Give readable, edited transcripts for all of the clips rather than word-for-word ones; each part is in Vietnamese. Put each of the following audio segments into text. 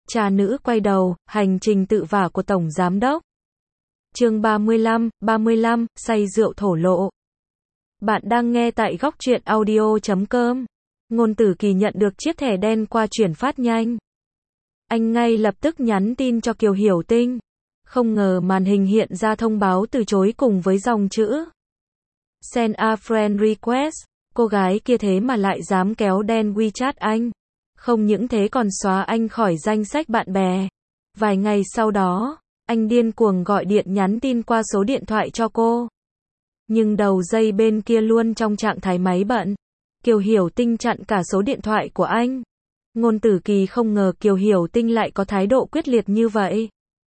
Cha nữ quay đầu, hành trình tự vả của Tổng Giám đốc. Chương 35, say rượu thổ lộ. Bạn đang nghe tại góc truyện audio.com. Ngôn Tử Kỳ nhận được chiếc thẻ đen qua chuyển phát nhanh. Anh ngay lập tức nhắn tin cho Kiều Hiểu Tinh. Không ngờ màn hình hiện ra thông báo từ chối cùng với dòng chữ Send a friend request. Cô gái kia thế mà lại dám kéo đen WeChat anh. Không những thế còn xóa anh khỏi danh sách bạn bè. Vài ngày sau đó, anh điên cuồng gọi điện nhắn tin qua số điện thoại cho cô. Nhưng đầu dây bên kia luôn trong trạng thái máy bận. Kiều Hiểu Tinh chặn cả số điện thoại của anh. Ngôn Tử Kỳ không ngờ Kiều Hiểu Tinh lại có thái độ quyết liệt như vậy.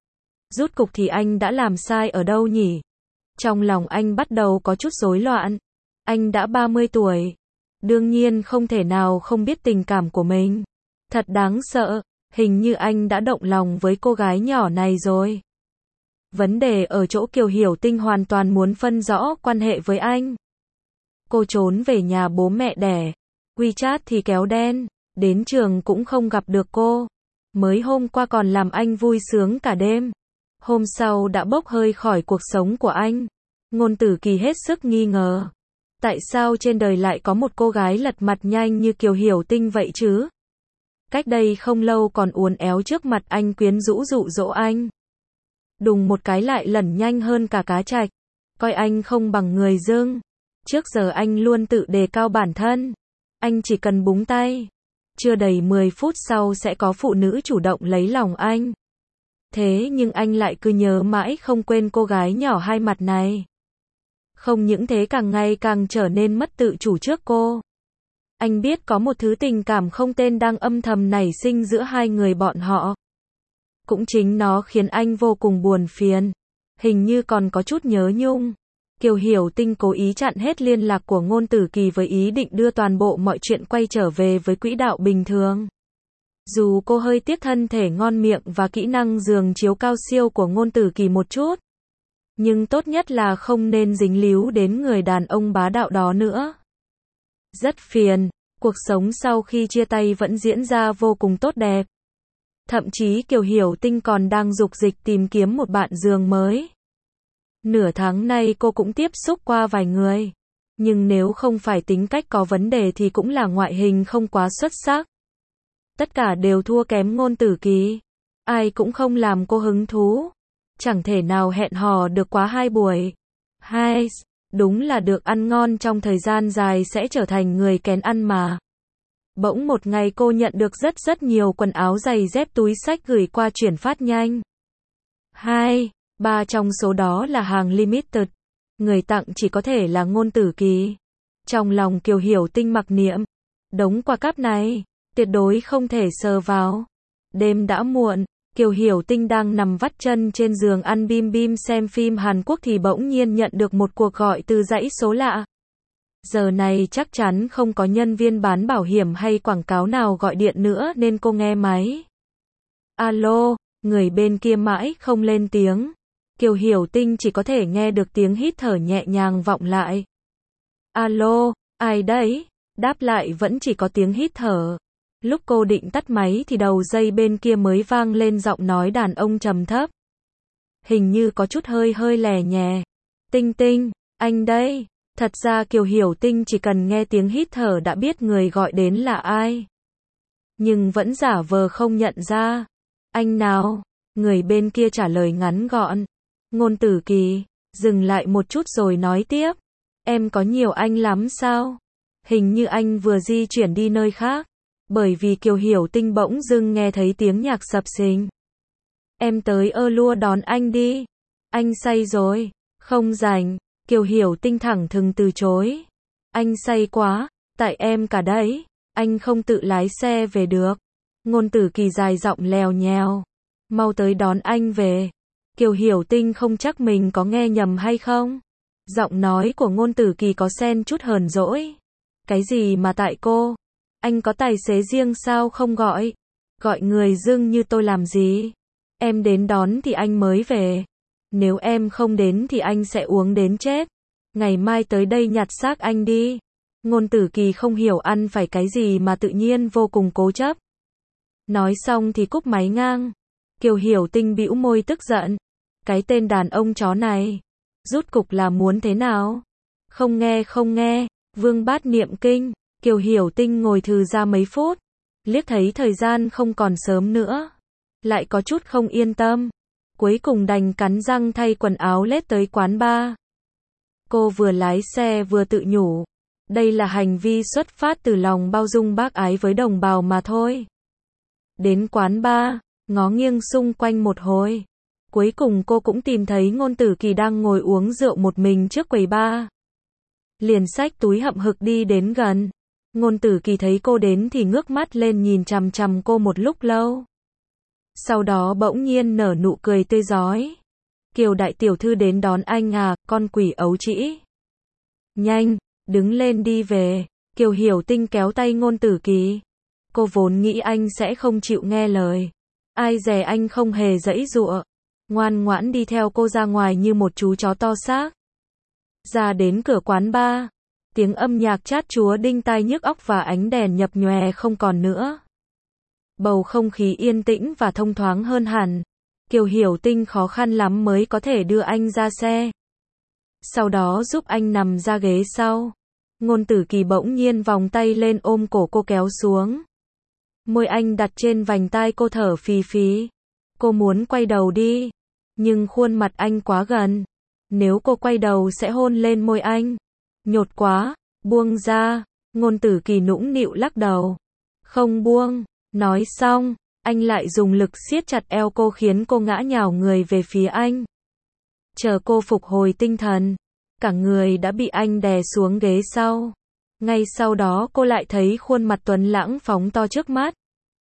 Rút cục thì anh đã làm sai ở đâu nhỉ? Trong lòng anh bắt đầu có chút rối loạn. Anh đã 30 tuổi. Đương nhiên không thể nào không biết tình cảm của mình. Thật đáng sợ, hình như anh đã động lòng với cô gái nhỏ này rồi. Vấn đề ở chỗ Kiều Hiểu Tinh hoàn toàn muốn phân rõ quan hệ với anh. Cô trốn về nhà bố mẹ đẻ. WeChat thì kéo đen. Đến trường cũng không gặp được cô. Mới hôm qua còn làm anh vui sướng cả đêm. Hôm sau đã bốc hơi khỏi cuộc sống của anh. Ngôn Tử Kỳ hết sức nghi ngờ. Tại sao trên đời lại có một cô gái lật mặt nhanh như Kiều Hiểu Tinh vậy chứ? Cách đây không lâu còn uốn éo trước mặt anh quyến rũ dụ dỗ anh. Đùng một cái lại lẩn nhanh hơn cả cá trạch. Coi anh không bằng người dưng. Trước giờ anh luôn tự đề cao bản thân. Anh chỉ cần búng tay. Chưa đầy 10 phút sau sẽ có phụ nữ chủ động lấy lòng anh. Thế nhưng anh lại cứ nhớ mãi không quên cô gái nhỏ hai mặt này. Không những thế càng ngày càng trở nên mất tự chủ trước cô. Anh biết có một thứ tình cảm không tên đang âm thầm nảy sinh giữa hai người bọn họ. Cũng chính nó khiến anh vô cùng buồn phiền. Hình như còn có chút nhớ nhung. Kiều Hiểu Tinh cố ý chặn hết liên lạc của Ngôn Tử Kỳ với ý định đưa toàn bộ mọi chuyện quay trở về với quỹ đạo bình thường. Dù cô hơi tiếc thân thể ngon miệng và kỹ năng giường chiếu cao siêu của Ngôn Tử Kỳ một chút. Nhưng tốt nhất là không nên dính líu đến người đàn ông bá đạo đó nữa. Rất phiền, cuộc sống sau khi chia tay vẫn diễn ra vô cùng tốt đẹp. Thậm chí Kiều Hiểu Tinh còn đang dục dịch tìm kiếm một bạn giường mới. Nửa tháng nay cô cũng tiếp xúc qua vài người. Nhưng nếu không phải tính cách có vấn đề thì cũng là ngoại hình không quá xuất sắc. Tất cả đều thua kém Ngôn Tử Kỳ. Ai cũng không làm cô hứng thú. Chẳng thể nào hẹn hò được quá 2 buổi. Hai, đúng là được ăn ngon trong thời gian dài sẽ trở thành người kén ăn mà. Bỗng một ngày cô nhận được rất nhiều quần áo giày dép túi xách gửi qua chuyển phát nhanh. 2, 3 trong số đó là hàng limited. Người tặng chỉ có thể là Ngôn Tử Kỳ. Trong lòng Kiều Hiểu Tinh mặc niệm. Đống quà cáp này, tuyệt đối không thể sờ vào. Đêm đã muộn. Kiều Hiểu Tinh đang nằm vắt chân trên giường ăn bim bim xem phim Hàn Quốc thì bỗng nhiên nhận được một cuộc gọi từ dãy số lạ. Giờ này chắc chắn không có nhân viên bán bảo hiểm hay quảng cáo nào gọi điện nữa nên cô nghe máy. Alo, người bên kia mãi không lên tiếng. Kiều Hiểu Tinh chỉ có thể nghe được tiếng hít thở nhẹ nhàng vọng lại. Alo, ai đấy? Đáp lại vẫn chỉ có tiếng hít thở. Lúc cô định tắt máy thì đầu dây bên kia mới vang lên giọng nói đàn ông trầm thấp. Hình như có chút hơi lè nhè. Tinh Tinh, anh đây. Thật ra Kiều Hiểu Tinh chỉ cần nghe tiếng hít thở đã biết người gọi đến là ai. Nhưng vẫn giả vờ không nhận ra. Anh nào? Người bên kia trả lời ngắn gọn. Ngôn Tử Kỳ, dừng lại một chút rồi nói tiếp. Em có nhiều anh lắm sao? Hình như anh vừa di chuyển đi nơi khác. Bởi vì Kiều Hiểu Tinh bỗng dưng nghe thấy tiếng nhạc sập sình. Em tới lua đón anh đi. Anh say rồi. Không rảnh. Kiều Hiểu Tinh thẳng thừng từ chối. Anh say quá. Tại em cả đấy. Anh không tự lái xe về được. Ngôn Tử Kỳ dài giọng lèo nhèo. Mau tới đón anh về. Kiều Hiểu Tinh không chắc mình có nghe nhầm hay không. Giọng nói của Ngôn Tử Kỳ có xen chút hờn dỗi. Cái gì mà tại cô? Anh có tài xế riêng sao không gọi? Gọi người dưng như tôi làm gì? Em đến đón thì anh mới về. Nếu em không đến thì anh sẽ uống đến chết. Ngày mai tới đây nhặt xác anh đi. Ngôn Tử Kỳ không hiểu ăn phải cái gì mà tự nhiên vô cùng cố chấp. Nói xong thì cúp máy ngang. Kiều Hiểu Tinh bĩu môi tức giận. Cái tên đàn ông chó này. Rút cục là muốn thế nào? Không nghe. Vương Bát niệm kinh. Kiều Hiểu Tinh ngồi thừ ra mấy phút. Liếc thấy thời gian không còn sớm nữa. Lại có chút không yên tâm. Cuối cùng đành cắn răng thay quần áo lết tới quán bar. Cô vừa lái xe vừa tự nhủ. Đây là hành vi xuất phát từ lòng bao dung bác ái với đồng bào mà thôi. Đến quán bar, ngó nghiêng xung quanh một hồi. Cuối cùng cô cũng tìm thấy Ngôn Tử Kỳ đang ngồi uống rượu một mình trước quầy bar. Liền xách túi hậm hực đi đến gần. Ngôn Tử Kỳ thấy cô đến thì ngước mắt lên nhìn chằm chằm cô một lúc lâu. Sau đó bỗng nhiên nở nụ cười tươi rói. Kiều đại tiểu thư đến đón anh à, con quỷ ấu trĩ. Nhanh, đứng lên đi về. Kiều Hiểu Tinh kéo tay Ngôn Tử Kỳ. Cô vốn nghĩ anh sẽ không chịu nghe lời. Ai dè anh không hề giãy giụa. Ngoan ngoãn đi theo cô ra ngoài như một chú chó to xác. Ra đến cửa quán bar. Tiếng âm nhạc chát chúa đinh tai nhức óc và ánh đèn nhập nhòe không còn nữa. Bầu không khí yên tĩnh và thông thoáng hơn hẳn. Kiều Hiểu Tinh khó khăn lắm mới có thể đưa anh ra xe. Sau đó giúp anh nằm ra ghế sau. Ngôn Tử Kỳ bỗng nhiên vòng tay lên ôm cổ cô kéo xuống. Môi anh đặt trên vành tai cô thở phì phì. Cô muốn quay đầu đi. Nhưng khuôn mặt anh quá gần. Nếu cô quay đầu sẽ hôn lên môi anh. Nhột quá, buông ra. Ngôn Tử Kỳ nũng nịu lắc đầu. Không buông. Nói xong, anh lại dùng lực siết chặt eo cô khiến cô ngã nhào người về phía anh. Chờ cô phục hồi tinh thần, cả người đã bị anh đè xuống ghế sau. Ngay sau đó cô lại thấy khuôn mặt tuấn lãng phóng to trước mắt.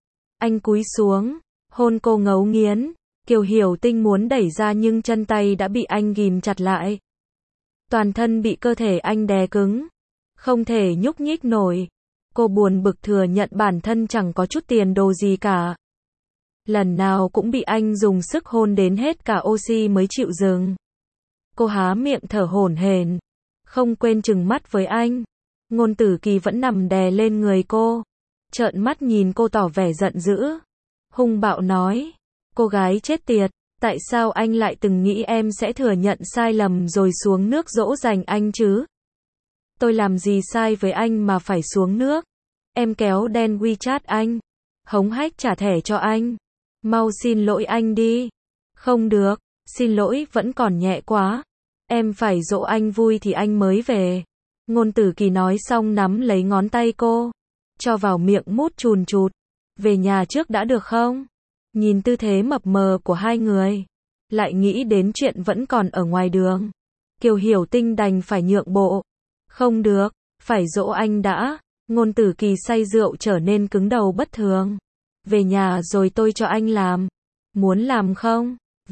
Anh cúi xuống, hôn cô ngấu nghiến. Kiều Hiểu Tinh muốn đẩy ra nhưng chân tay đã bị anh ghìm chặt lại. Toàn thân bị cơ thể anh đè cứng, không thể nhúc nhích nổi. Cô buồn bực thừa nhận bản thân chẳng có chút tiền đồ gì cả. Lần nào cũng bị anh dùng sức hôn đến hết cả oxy mới chịu dừng. Cô há miệng thở hổn hển, không quên trừng mắt với anh. Ngôn Tử Kỳ vẫn nằm đè lên người cô, trợn mắt nhìn cô tỏ vẻ giận dữ. Hung bạo nói, cô gái chết tiệt, tại sao anh lại từng nghĩ em sẽ thừa nhận sai lầm rồi xuống nước dỗ dành anh chứ? Tôi làm gì sai với anh mà phải xuống nước? Em kéo đen WeChat anh, hống hách trả thẻ cho anh. Mau xin lỗi anh đi. Không được, xin lỗi vẫn còn nhẹ quá. Em phải dỗ anh vui thì anh mới về. Ngôn Tử Kỳ nói xong nắm lấy ngón tay cô, cho vào miệng mút chùn chụt. Về nhà trước đã được không? Nhìn tư thế mập mờ của hai người, lại nghĩ đến chuyện vẫn còn ở ngoài đường. Kiều Hiểu Tinh đành phải nhượng bộ. Không được, phải dỗ anh đã. Ngôn Tử Kỳ say rượu trở nên cứng đầu bất thường. Về nhà rồi tôi cho anh làm. Muốn làm không?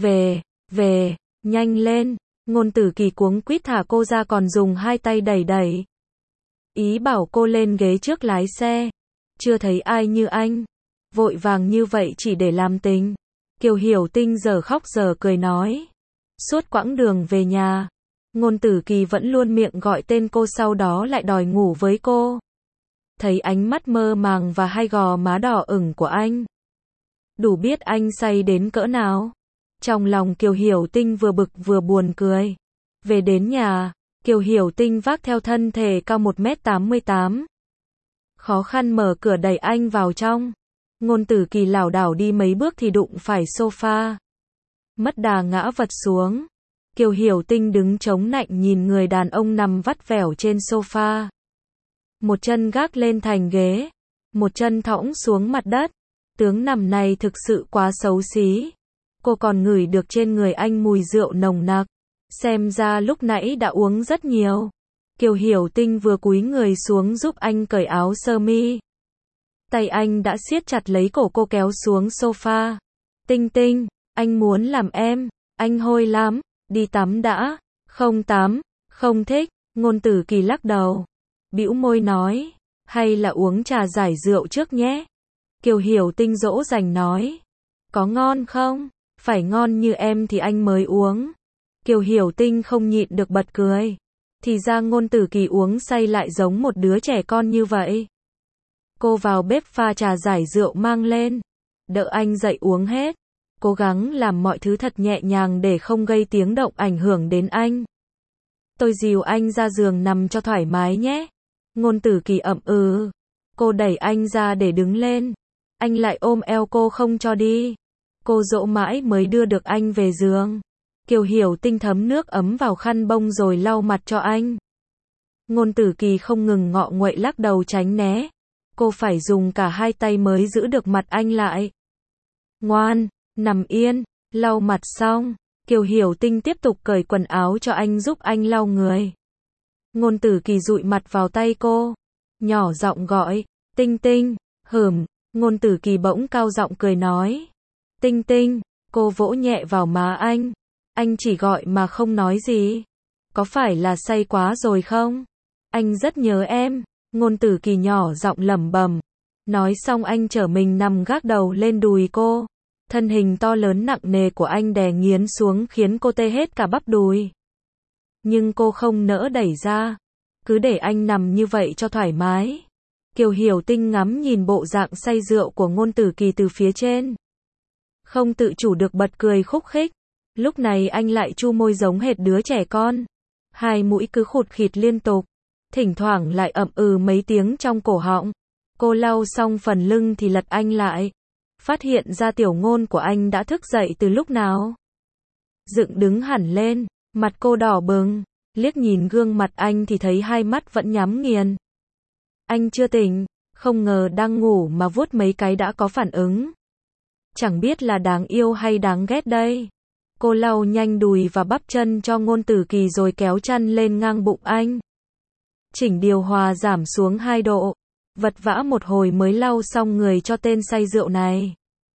Về, nhanh lên. Ngôn Tử Kỳ cuống quýt thả cô ra còn dùng hai tay đẩy. Ý bảo cô lên ghế trước lái xe. Chưa thấy ai như anh. Vội vàng như vậy chỉ để làm tình. Kiều Hiểu Tinh giờ khóc giờ cười nói. Suốt quãng đường về nhà, Ngôn Tử Kỳ vẫn luôn miệng gọi tên cô sau đó lại đòi ngủ với cô. Thấy ánh mắt mơ màng và hai gò má đỏ ửng của anh, đủ biết anh say đến cỡ nào. Trong lòng Kiều Hiểu Tinh vừa bực vừa buồn cười. Về đến nhà, Kiều Hiểu Tinh vác theo thân thể cao 1m88. Khó khăn mở cửa đẩy anh vào trong. Ngôn Tử Kỳ lảo đảo đi mấy bước thì đụng phải sofa. Mất đà ngã vật xuống. Kiều Hiểu Tinh đứng chống nạnh nhìn người đàn ông nằm vắt vẻo trên sofa. Một chân gác lên thành ghế, một chân thõng xuống mặt đất. Tướng nằm này thực sự quá xấu xí. Cô còn ngửi được trên người anh mùi rượu nồng nặc. Xem ra lúc nãy đã uống rất nhiều. Kiều Hiểu Tinh vừa cúi người xuống giúp anh cởi áo sơ mi. Tay anh đã siết chặt lấy cổ cô kéo xuống sofa. Tinh, anh muốn làm em, anh hôi lắm, đi tắm đã. Không tắm, không thích. Ngôn Tử Kỳ lắc đầu, bĩu môi nói, hay là uống trà giải rượu trước nhé. Kiều Hiểu Tinh dỗ dành nói, có ngon không? Phải ngon như em thì anh mới uống. Kiều Hiểu Tinh không nhịn được bật cười. Thì ra Ngôn Tử Kỳ uống say lại giống một đứa trẻ con như vậy. Cô vào bếp pha trà giải rượu mang lên. đỡ anh dậy uống hết. Cố gắng làm mọi thứ thật nhẹ nhàng để không gây tiếng động ảnh hưởng đến anh. Tôi dìu anh ra giường nằm cho thoải mái nhé. Ngôn Tử Kỳ ậm ừ. Cô đẩy anh ra để đứng lên. Anh lại ôm eo cô không cho đi. Cô dỗ mãi mới đưa được anh về giường. Kiều Hiểu Tinh thấm nước ấm vào khăn bông rồi lau mặt cho anh. Ngôn Tử Kỳ không ngừng ngọ nguậy lắc đầu tránh né. Cô phải dùng cả hai tay mới giữ được mặt anh lại. Ngoan, nằm yên, lau mặt xong. Kiều Hiểu Tinh tiếp tục cởi quần áo cho anh giúp anh lau người. Ngôn Tử Kỳ dụi mặt vào tay cô. Nhỏ giọng gọi, Tinh Tinh, Ngôn Tử Kỳ bỗng cao giọng cười nói. Tinh Tinh, cô vỗ nhẹ vào má anh. Anh chỉ gọi mà không nói gì. Có phải là say quá rồi không? Anh rất nhớ em. Ngôn Tử Kỳ nhỏ giọng lẩm bẩm. Nói xong anh trở mình nằm gác đầu lên đùi cô. Thân hình to lớn nặng nề của anh đè nghiến xuống khiến cô tê hết cả bắp đùi. Nhưng cô không nỡ đẩy ra. Cứ để anh nằm như vậy cho thoải mái. Kiều Hiểu Tinh ngắm nhìn bộ dạng say rượu của Ngôn Tử Kỳ từ phía trên. Không tự chủ được bật cười khúc khích. Lúc này anh lại chu môi giống hệt đứa trẻ con. Hai mũi cứ khụt khịt liên tục. Thỉnh thoảng lại ậm ừ mấy tiếng trong cổ họng. Cô lau xong phần lưng thì lật anh lại. Phát hiện ra tiểu ngôn của anh đã thức dậy từ lúc nào. Dựng đứng hẳn lên, mặt cô đỏ bừng. Liếc nhìn gương mặt anh thì thấy hai mắt vẫn nhắm nghiền. Anh chưa tỉnh, không ngờ đang ngủ mà vuốt mấy cái đã có phản ứng. Chẳng biết là đáng yêu hay đáng ghét đây. Cô lau nhanh đùi và bắp chân cho Ngôn Tử Kỳ rồi kéo chăn lên ngang bụng anh. Chỉnh điều hòa giảm xuống 2 độ. Vật vã một hồi mới lau xong người cho tên say rượu này.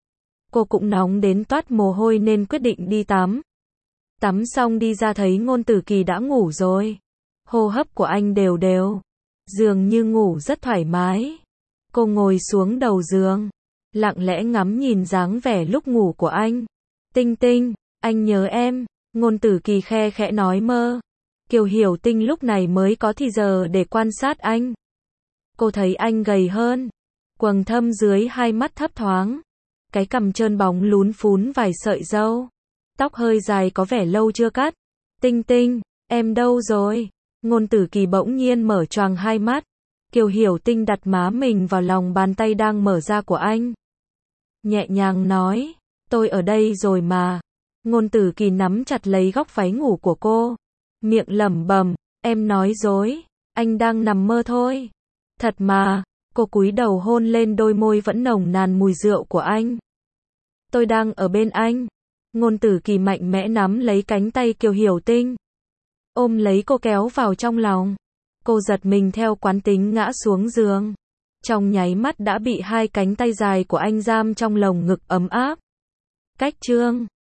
Cô cũng nóng đến toát mồ hôi nên quyết định đi tắm. Tắm xong đi ra thấy Ngôn Tử Kỳ đã ngủ rồi. Hô hấp của anh đều đều. Dường như ngủ rất thoải mái. Cô ngồi xuống đầu giường. Lặng lẽ ngắm nhìn dáng vẻ lúc ngủ của anh. Tinh Tinh, anh nhớ em. Ngôn Tử Kỳ khe khẽ nói mơ. Kiều Hiểu Tinh lúc này mới có thì giờ để quan sát anh. Cô thấy anh gầy hơn. Quầng thâm dưới hai mắt thấp thoáng. Cái cằm trơn bóng lún phún vài sợi râu. Tóc hơi dài có vẻ lâu chưa cắt. Tinh Tinh, em đâu rồi? Ngôn Tử Kỳ bỗng nhiên mở choàng hai mắt. Kiều Hiểu Tinh đặt má mình vào lòng bàn tay đang mở ra của anh. Nhẹ nhàng nói, tôi ở đây rồi mà. Ngôn Tử Kỳ nắm chặt lấy góc váy ngủ của cô. Miệng lẩm bẩm, em nói dối, anh đang nằm mơ thôi. Thật mà, cô cúi đầu hôn lên đôi môi vẫn nồng nàn mùi rượu của anh. Tôi đang ở bên anh. Ngôn Tử Kỳ mạnh mẽ nắm lấy cánh tay Kiều Hiểu Tinh. Ôm lấy cô kéo vào trong lòng. Cô giật mình theo quán tính ngã xuống giường. Trong nháy mắt đã bị hai cánh tay dài của anh giam trong lồng ngực ấm áp. Cách chương